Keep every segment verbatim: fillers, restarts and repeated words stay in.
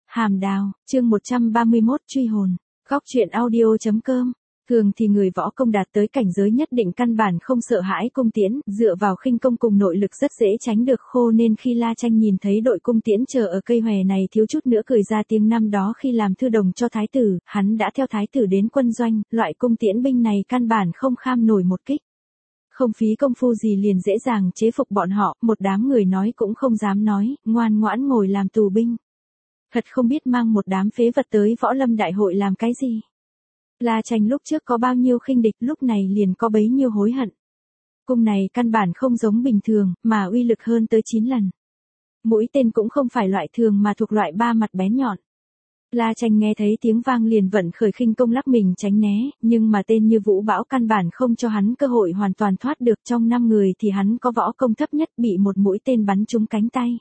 Hàm Đào, chương một trăm ba mươi mốt truy hồn, góc truyện audio chấm com. Thường thì người võ công đạt tới cảnh giới nhất định căn bản không sợ hãi cung tiễn, dựa vào khinh công cùng nội lực rất dễ tránh được khô, nên khi La Tranh nhìn thấy đội cung tiễn chờ ở cây hòe này thiếu chút nữa cười ra tiếng. Năm đó khi làm thư đồng cho thái tử, hắn đã theo thái tử đến quân doanh, loại cung tiễn binh này căn bản không kham nổi một kích. Không phí công phu gì liền dễ dàng chế phục bọn họ, một đám người nói cũng không dám nói, ngoan ngoãn ngồi làm tù binh. Thật không biết mang một đám phế vật tới võ lâm đại hội làm cái gì. La Tranh lúc trước có bao nhiêu khinh địch, lúc này liền có bấy nhiêu hối hận. Cung này căn bản không giống bình thường, mà uy lực hơn tới chín lần. Mũi tên cũng không phải loại thường mà thuộc loại ba mặt bén nhọn. La Tranh nghe thấy tiếng vang liền vận khởi khinh công lắc mình tránh né, nhưng mà tên như vũ bão căn bản không cho hắn cơ hội hoàn toàn thoát được. Trong năm người thì hắn có võ công thấp nhất, bị một mũi tên bắn trúng cánh tay.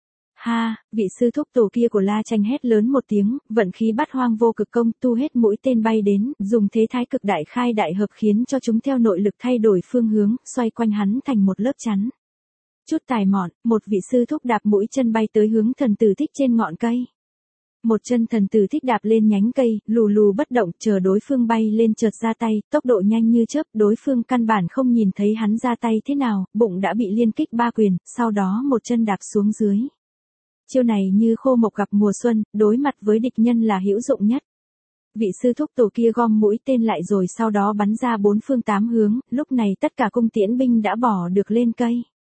Ha, vị sư thúc tổ kia của La Tranh hét lớn một tiếng, vận khí bát hoang vô cực công, tu hết mũi tên bay đến, dùng thế thái cực đại khai đại hợp khiến cho chúng theo nội lực thay đổi phương hướng, xoay quanh hắn thành một lớp chắn. Chút tài mọn, một vị sư thúc đạp mũi chân bay tới hướng Thần Tử Thích trên ngọn cây. Một chân Thần Tử Thích đạp lên nhánh cây, lù lù bất động, chờ đối phương bay lên chợt ra tay, tốc độ nhanh như chớp, đối phương căn bản không nhìn thấy hắn ra tay thế nào, bụng đã bị liên kích ba quyền, sau đó một chân đạp xuống dưới. Chiêu này như khô mộc gặp mùa xuân, đối mặt với địch nhân là hữu dụng nhất. Vị sư thúc tổ kia gom mũi tên lại rồi sau đó bắn ra bốn phương tám hướng, lúc này tất cả cung tiễn binh đã bỏ được lên cây.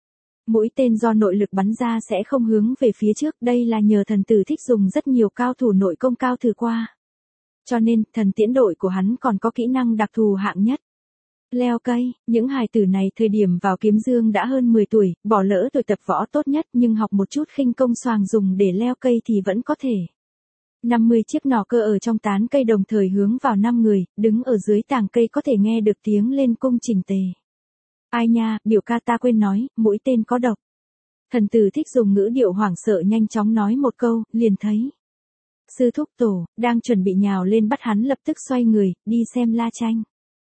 Mũi tên do nội lực bắn ra sẽ không hướng về phía trước, đây là nhờ Thần Tử Thích dùng rất nhiều cao thủ nội công cao thử qua. Cho nên, thần tiễn đội của hắn còn có kỹ năng đặc thù hạng nhất. Leo cây, những hài tử này thời điểm vào kiếm dương đã hơn mười tuổi, bỏ lỡ tuổi tập võ tốt nhất nhưng học một chút khinh công xoàng dùng để leo cây thì vẫn có thể. năm mươi chiếc nỏ cơ ở trong tán cây đồng thời hướng vào năm người, đứng ở dưới tàng cây có thể nghe được tiếng lên cung chỉnh tề. Ai nha, biểu ca ta quên nói, mũi tên có độc. Thần Tử Thích dùng ngữ điệu hoảng sợ nhanh chóng nói một câu, liền thấy. Sư thúc tổ, đang chuẩn bị nhào lên bắt hắn lập tức xoay người, đi xem La Tranh.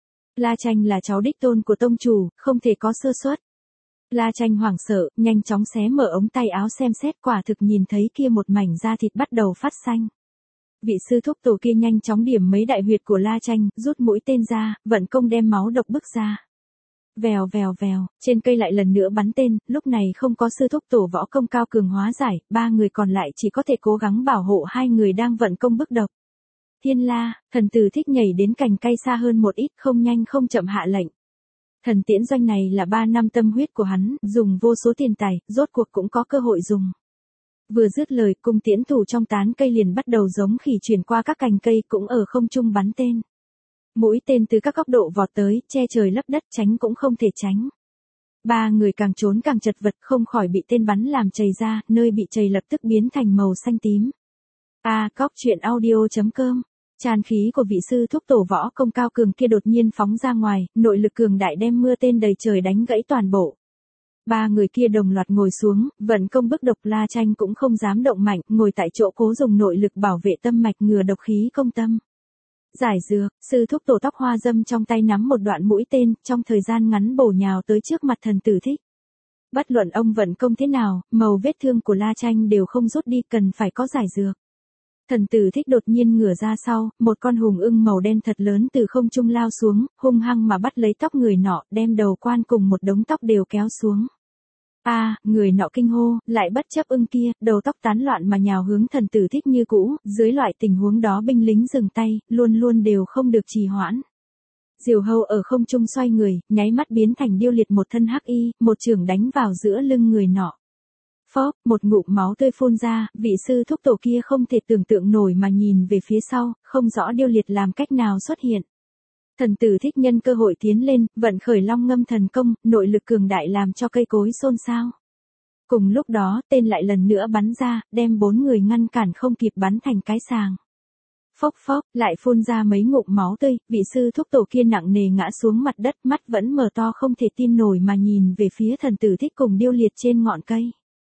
La Tranh là cháu đích tôn của tông chủ, không thể có sơ suất. La Tranh hoảng sợ, nhanh chóng xé mở ống tay áo xem xét, quả thực nhìn thấy kia một mảnh da thịt bắt đầu phát xanh. Vị sư thúc tổ kia nhanh chóng điểm mấy đại huyệt của La Tranh, rút mũi tên ra, vận công đem máu độc bức ra. Vèo vèo vèo, trên cây lại lần nữa bắn tên, lúc này không có sư thúc tổ võ công cao cường hóa giải, ba người còn lại chỉ có thể cố gắng bảo hộ hai người đang vận công bức độc. Thiên La, Thần Tử Thích nhảy đến cành cây xa hơn một ít, không nhanh không chậm hạ lệnh. Thần tiễn doanh này là ba năm tâm huyết của hắn, dùng vô số tiền tài, rốt cuộc cũng có cơ hội dùng. Vừa dứt lời, cung tiễn thủ trong tán cây liền bắt đầu giống khỉ chuyển qua các cành cây, cũng ở không trung bắn tên. Mũi tên từ các góc độ vọt tới, che trời lấp đất, tránh cũng không thể tránh. Ba người càng trốn càng chật vật, không khỏi bị tên bắn làm chày ra, nơi bị chày lập tức biến thành màu xanh tím. A, góc truyện audio chấm com. Tràn khí của vị sư thúc tổ võ công cao cường kia đột nhiên phóng ra ngoài, nội lực cường đại đem mưa tên đầy trời đánh gãy toàn bộ. Ba người kia đồng loạt ngồi xuống, vận công bức độc. La Tranh cũng không dám động mạnh, ngồi tại chỗ cố dùng nội lực bảo vệ tâm mạch ngừa độc khí công tâm. Giải dược, sư thúc tổ tóc hoa dâm trong tay nắm một đoạn mũi tên, trong thời gian ngắn bổ nhào tới trước mặt Thần Tử Thích. Bất luận ông vận công thế nào, màu vết thương của La Tranh đều không rút đi, cần phải có giải dược. Thần Tử Thích đột nhiên ngửa ra sau, một con hùng ưng màu đen thật lớn từ không trung lao xuống, hung hăng mà bắt lấy tóc người nọ, đem đầu quan cùng một đống tóc đều kéo xuống. A, à, người nọ kinh hô, lại bất chấp ưng kia, đầu tóc tán loạn mà nhào hướng Thần Tử Thích như cũ, dưới loại tình huống đó binh lính dừng tay, luôn luôn đều không được trì hoãn. Diều Hâu ở không trung xoay người, nháy mắt biến thành điêu liệt một thân hắc y, một chưởng đánh vào giữa lưng người nọ. Phóp, một ngụm máu tươi phun ra, vị sư thúc tổ kia không thể tưởng tượng nổi mà nhìn về phía sau, không rõ điêu liệt làm cách nào xuất hiện. Thần Tử Thích nhân cơ hội tiến lên, vận khởi long ngâm thần công, nội lực cường đại làm cho cây cối xôn xao. Cùng lúc đó, tên lại lần nữa bắn ra, đem bốn người ngăn cản không kịp bắn thành cái sàng. Phốc phốc, lại phun ra mấy ngụm máu tươi, vị sư thúc tổ kia nặng nề ngã xuống mặt đất, mắt vẫn mở to không thể tin nổi mà nhìn về phía Thần Tử Thích cùng điêu liệt trên ngọn cây.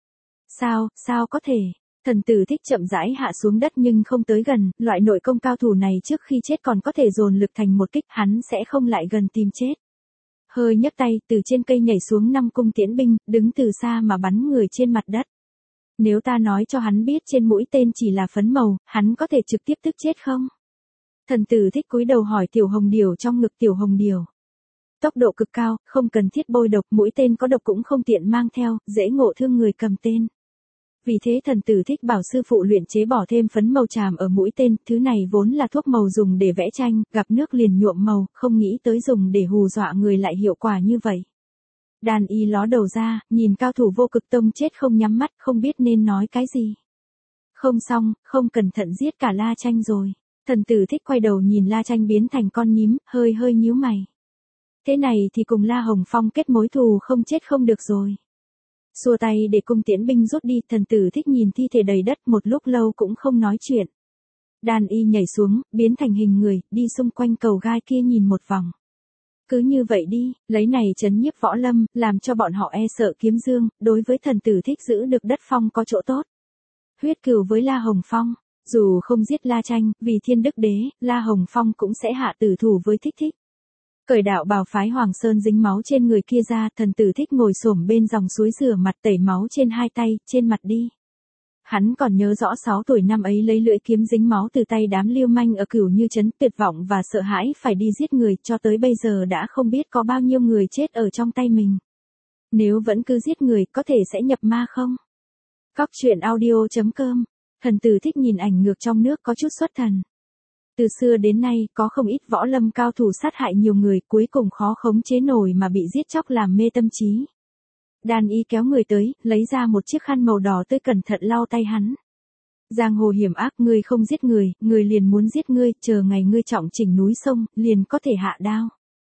Sao, sao có thể? Thần Tử Thích chậm rãi hạ xuống đất nhưng không tới gần, loại nội công cao thủ này trước khi chết còn có thể dồn lực thành một kích, hắn sẽ không lại gần tìm chết. Hơi nhấc tay, từ trên cây nhảy xuống năm cung tiễn binh, đứng từ xa mà bắn người trên mặt đất. Nếu ta nói cho hắn biết trên mũi tên chỉ là phấn màu, hắn có thể trực tiếp tức chết không? Thần tử thích cúi đầu hỏi Tiểu Hồng Điểu trong ngực Tiểu Hồng Điểu. Tốc độ cực cao, không cần thiết bôi độc, mũi tên có độc cũng không tiện mang theo, dễ ngộ thương người cầm tên. Vì thế thần tử thích bảo sư phụ luyện chế bỏ thêm phấn màu tràm ở mũi tên, thứ này vốn là thuốc màu dùng để vẽ tranh, gặp nước liền nhuộm màu, không nghĩ tới dùng để hù dọa người lại hiệu quả như vậy. Đàn y ló đầu ra, nhìn cao thủ vô cực tông chết không nhắm mắt, không biết nên nói cái gì. Không xong, không cẩn thận giết cả La Tranh rồi. Thần tử thích quay đầu nhìn La Tranh biến thành con nhím, hơi hơi nhíu mày. Thế này thì cùng La Hồng Phong kết mối thù không chết không được rồi. Xua tay để cung tiễn binh rút đi, thần tử thích nhìn thi thể đầy đất một lúc lâu cũng không nói chuyện. Đàn y nhảy xuống, biến thành hình người, đi xung quanh cầu gai kia nhìn một vòng. Cứ như vậy đi, lấy này trấn nhiếp võ lâm, làm cho bọn họ e sợ Kiếm Dương, đối với thần tử thích giữ được đất phong có chỗ tốt. Huyết cừu với La Hồng Phong, dù không giết La Tranh, vì thiên đức đế, La Hồng Phong cũng sẽ hạ tử thủ với thích thích. Cởi đạo bào phái Hoàng Sơn dính máu trên người kia ra, thần tử thích ngồi xổm bên dòng suối rửa mặt tẩy máu trên hai tay, trên mặt đi. Hắn còn nhớ rõ sáu tuổi năm ấy lấy lưỡi kiếm dính máu từ tay đám lưu manh ở Cửu Như Trấn, tuyệt vọng và sợ hãi phải đi giết người, cho tới bây giờ đã không biết có bao nhiêu người chết ở trong tay mình. Nếu vẫn cứ giết người, có thể sẽ nhập ma không? Cóc truyện audio chấm com. Thần tử thích nhìn ảnh ngược trong nước có chút xuất thần. Từ xưa đến nay, có không ít võ lâm cao thủ sát hại nhiều người, cuối cùng khó khống chế nổi mà bị giết chóc làm mê tâm trí. Đàn y kéo người tới, lấy ra một chiếc khăn màu đỏ tươi cẩn thận lau tay hắn. Giang hồ hiểm ác, ngươi không giết người, người liền muốn giết ngươi, chờ ngày ngươi trọng chỉnh núi sông, liền có thể hạ đao.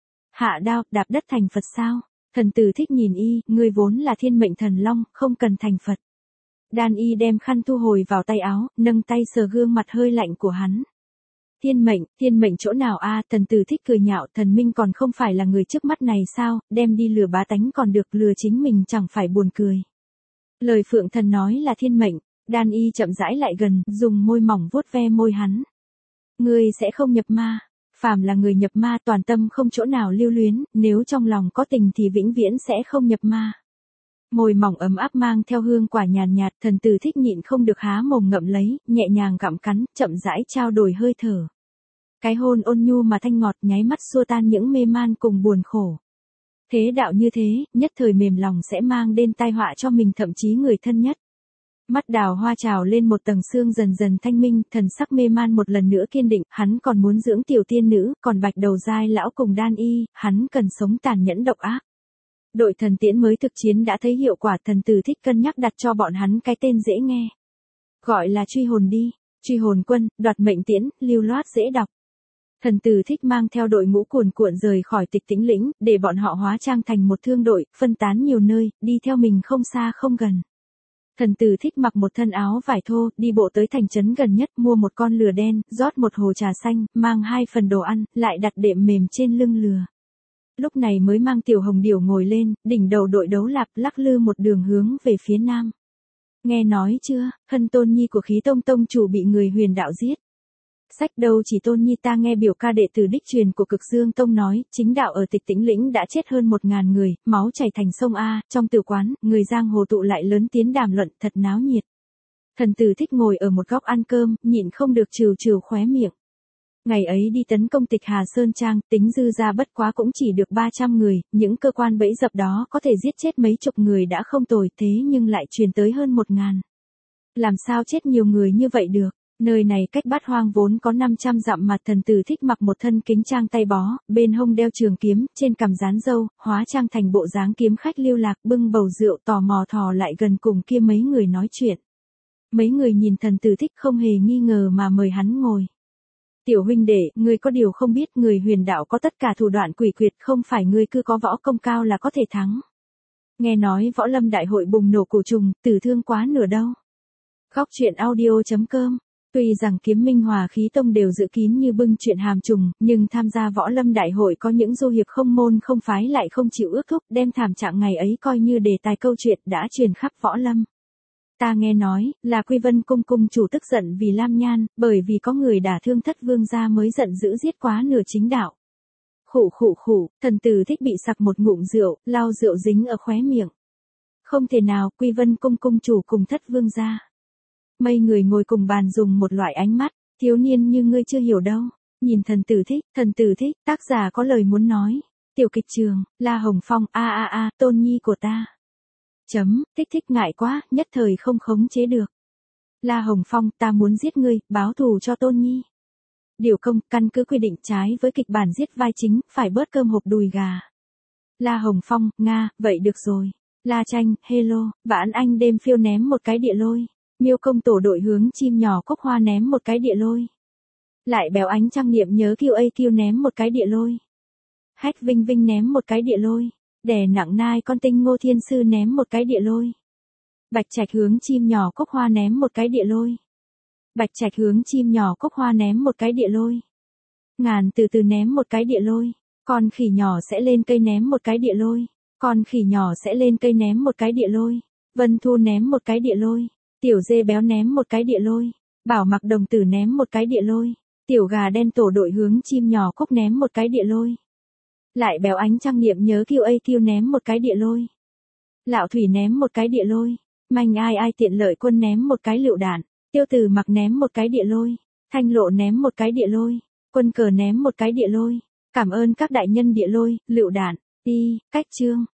Hạ đao, đạp đất thành Phật sao? Thần tử thích nhìn y, ngươi vốn là thiên mệnh thần long, không cần thành Phật. Đàn y đem khăn thu hồi vào tay áo, nâng tay sờ gương mặt hơi lạnh của hắn. Thiên mệnh, thiên mệnh chỗ nào a? À, thần tử thích cười nhạo, thần minh còn không phải là người trước mắt này sao, đem đi lừa bá tánh còn được, lừa chính mình chẳng phải buồn cười. Lời phượng thần nói là thiên mệnh, đan y chậm rãi lại gần, dùng môi mỏng vuốt ve môi hắn. Ngươi sẽ không nhập ma, phàm là người nhập ma toàn tâm không chỗ nào lưu luyến, nếu trong lòng có tình thì vĩnh viễn sẽ không nhập ma. Môi mỏng ấm áp mang theo hương quả nhàn nhạt, thần tử thích nhịn không được há mồm ngậm lấy, nhẹ nhàng gặm cắn, chậm rãi trao đổi hơi thở. Cái hôn ôn nhu mà thanh ngọt nháy mắt xua tan những mê man cùng buồn khổ. Thế đạo như thế, nhất thời mềm lòng sẽ mang đến tai họa cho mình thậm chí người thân nhất. Mắt đào hoa trào lên một tầng sương dần dần thanh minh, thần sắc mê man một lần nữa kiên định, hắn còn muốn dưỡng tiểu tiên nữ, còn bạch đầu dai lão cùng đan y, hắn cần sống tàn nhẫn độc ác. Đội thần tiễn mới thực chiến đã thấy hiệu quả, thần tử thích cân nhắc đặt cho bọn hắn cái tên dễ nghe. Gọi là truy hồn đi, truy hồn quân, đoạt mệnh tiễn, lưu loát dễ đọc. Thần tử thích mang theo đội ngũ cuồn cuộn rời khỏi Tịch Tĩnh Lĩnh, để bọn họ hóa trang thành một thương đội, phân tán nhiều nơi, đi theo mình không xa không gần. Thần tử thích mặc một thân áo vải thô, đi bộ tới thành trấn gần nhất, mua một con lừa đen, rót một hồ trà xanh, mang hai phần đồ ăn, lại đặt đệm mềm trên lưng lừa. Lúc này mới mang Tiểu Hồng Điểu ngồi lên, đỉnh đầu đội đấu lạp, lắc lư một đường hướng về phía nam. Nghe nói chưa, Hân Tôn Nhi của Khí Tông tông chủ bị người huyền đạo giết. Sách đâu chỉ Tôn Nhi, ta nghe biểu ca đệ tử đích truyền của Cực Dương Tông nói, chính đạo ở Tịch Tĩnh Lĩnh đã chết hơn một ngàn người, máu chảy thành sông A, trong tử quán, người giang hồ tụ lại lớn tiếng đàm luận, thật náo nhiệt. Thần tử thích ngồi ở một góc ăn cơm, nhịn không được trừ trừ khóe miệng. Ngày ấy đi tấn công Tịch Hà Sơn Trang, tính dư ra bất quá cũng chỉ được ba trăm người, những cơ quan bẫy dập đó có thể giết chết mấy chục người đã không tồi, thế nhưng lại truyền tới hơn một ngàn. Làm sao chết nhiều người như vậy được? Nơi này cách Bát Hoang vốn có năm trăm dặm mà thần tử thích mặc một thân kính trang tay bó, bên hông đeo trường kiếm, trên cằm dán râu, hóa trang thành bộ dáng kiếm khách lưu lạc, bưng bầu rượu tò mò thò lại gần cùng kia mấy người nói chuyện. Mấy người nhìn thần tử thích không hề nghi ngờ mà mời hắn ngồi. Tiểu huynh đệ, ngươi có điều không biết, người huyền đạo có tất cả thủ đoạn quỷ quyệt, không phải ngươi cứ có võ công cao là có thể thắng. Nghe nói võ lâm đại hội bùng nổ cổ trùng, tử thương quá nửa đâu. Góc truyện audio chấm com. Tuy rằng Kiếm Minh Hòa Khí Tông đều giữ kín như bưng chuyện hàm trùng, nhưng tham gia võ lâm đại hội có những du hiệp không môn không phái lại không chịu ước thúc, đem thảm trạng ngày ấy coi như đề tài câu chuyện đã truyền khắp võ lâm. Ta nghe nói, là Quy Vân cung cung chủ tức giận vì Lam Nhan, bởi vì có người đả thương Thất Vương gia mới giận dữ giết quá nửa chính đạo. Khụ khụ khụ, thần tử thích bị sặc một ngụm rượu, lau rượu dính ở khóe miệng. Không thể nào, Quy Vân cung cung chủ cùng Thất vương gia. Mấy người ngồi cùng bàn dùng một loại ánh mắt, thiếu niên như ngươi chưa hiểu đâu. Nhìn thần tử thích, thần tử thích, tác giả có lời muốn nói. Tiểu kịch trường, La Hồng Phong, a a a, tôn nhi của ta. Chấm, thích thích ngại quá, nhất thời không khống chế được. La Hồng Phong, ta muốn giết ngươi, báo thù cho tôn nhi. Điều công, căn cứ quy định trái với kịch bản giết vai chính, phải bớt cơm hộp đùi gà. La Hồng Phong, Nga, vậy được rồi. La Tranh, hello, vãn anh đêm phiêu ném một cái địa lôi. Miêu công tổ đội hướng chim nhỏ cốc hoa ném một cái địa lôi. Lại béo ánh trăng niệm nhớ Q A Q ném một cái địa lôi. Hách Vinh Vinh ném một cái địa lôi. Đè nặng nai con tinh Ngô Thiên Sư ném một cái địa lôi. Bạch Trạch hướng chim nhỏ cốc hoa ném một cái địa lôi. Bạch Trạch hướng chim nhỏ cốc hoa ném một cái địa lôi. Ngàn từ từ ném một cái địa lôi. Con khỉ nhỏ sẽ lên cây ném một cái địa lôi. Con khỉ nhỏ sẽ lên cây ném một cái địa lôi. Vân Thu ném một cái địa lôi. Tiểu dê béo ném một cái địa lôi. Bảo Mặc đồng tử ném một cái địa lôi. Tiểu gà đen tổ đội hướng chim nhỏ cốc ném một cái địa lôi. Lại béo ánh trăng niệm nhớ Q A Q ném một cái địa lôi. Lạo thủy ném một cái địa lôi. Manh ai ai tiện lợi quân ném một cái lựu đạn. Tiêu Tử Mặc ném một cái địa lôi. Thanh Lộ ném một cái địa lôi. Quân cờ ném một cái địa lôi. Cảm ơn các đại nhân địa lôi, lựu đạn. Đi, cách chương.